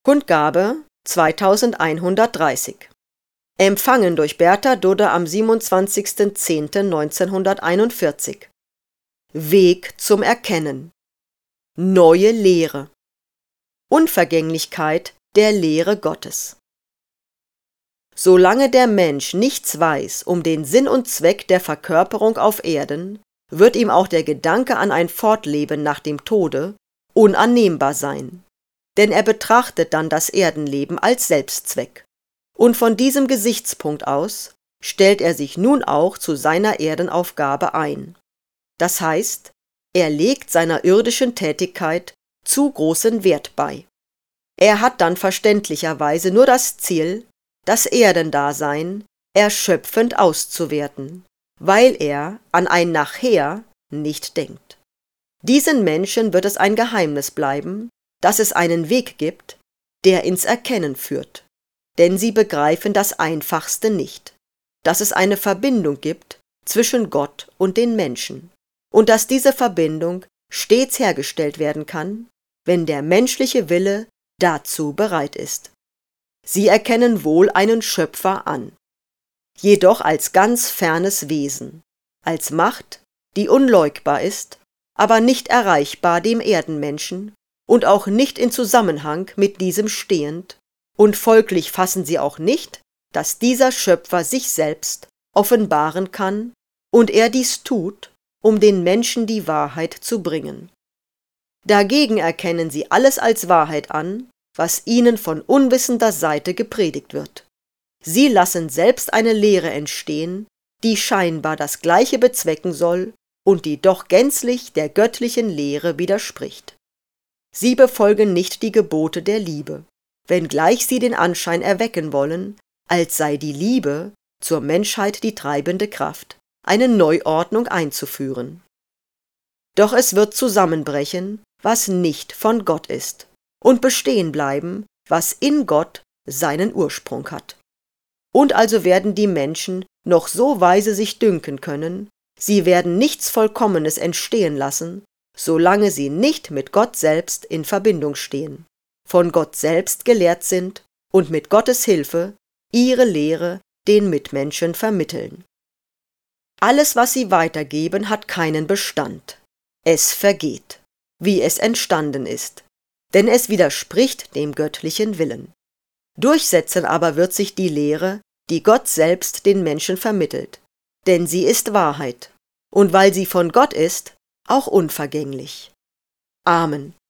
Kundgabe 2130. Empfangen durch Bertha Dudde am 27.10.1941. Weg zum Erkennen. Neue Lehre. Unvergänglichkeit der Lehre Gottes. Solange der Mensch nichts weiß um den Sinn und Zweck der Verkörperung auf Erden, wird ihm auch der Gedanke an ein Fortleben nach dem Tode unannehmbar sein. Denn er betrachtet dann das Erdenleben als Selbstzweck. Und von diesem Gesichtspunkt aus stellt er sich nun auch zu seiner Erdenaufgabe ein. Das heißt, er legt seiner irdischen Tätigkeit zu großen Wert bei. Er hat dann verständlicherweise nur das Ziel, das Erdendasein erschöpfend auszuwerten, weil er an ein Nachher nicht denkt. Diesen Menschen wird es ein Geheimnis bleiben, dass es einen Weg gibt, der ins Erkennen führt. Denn sie begreifen das Einfachste nicht, dass es eine Verbindung gibt zwischen Gott und den Menschen und dass diese Verbindung stets hergestellt werden kann, wenn der menschliche Wille dazu bereit ist. Sie erkennen wohl einen Schöpfer an, jedoch als ganz fernes Wesen, als Macht, die unleugbar ist, aber nicht erreichbar dem Erdenmenschen und auch nicht in Zusammenhang mit diesem stehend, und folglich fassen sie auch nicht, dass dieser Schöpfer sich selbst offenbaren kann und er dies tut, um den Menschen die Wahrheit zu bringen. Dagegen erkennen sie alles als Wahrheit an, was ihnen von unwissender Seite gepredigt wird. Sie lassen selbst eine Lehre entstehen, die scheinbar das Gleiche bezwecken soll und die doch gänzlich der göttlichen Lehre widerspricht. Sie befolgen nicht die Gebote der Liebe, wenngleich sie den Anschein erwecken wollen, als sei die Liebe zur Menschheit die treibende Kraft, eine Neuordnung einzuführen. Doch es wird zusammenbrechen, was nicht von Gott ist, und bestehen bleiben, was in Gott seinen Ursprung hat. Und also werden die Menschen noch so weise sich dünken können, sie werden nichts Vollkommenes entstehen lassen, solange sie nicht mit Gott selbst in Verbindung stehen, von Gott selbst gelehrt sind und mit Gottes Hilfe ihre Lehre den Mitmenschen vermitteln. Alles, was sie weitergeben, hat keinen Bestand. Es vergeht, wie es entstanden ist, denn es widerspricht dem göttlichen Willen. Durchsetzen aber wird sich die Lehre, die Gott selbst den Menschen vermittelt, denn sie ist Wahrheit, und weil sie von Gott ist, auch unvergänglich. Amen.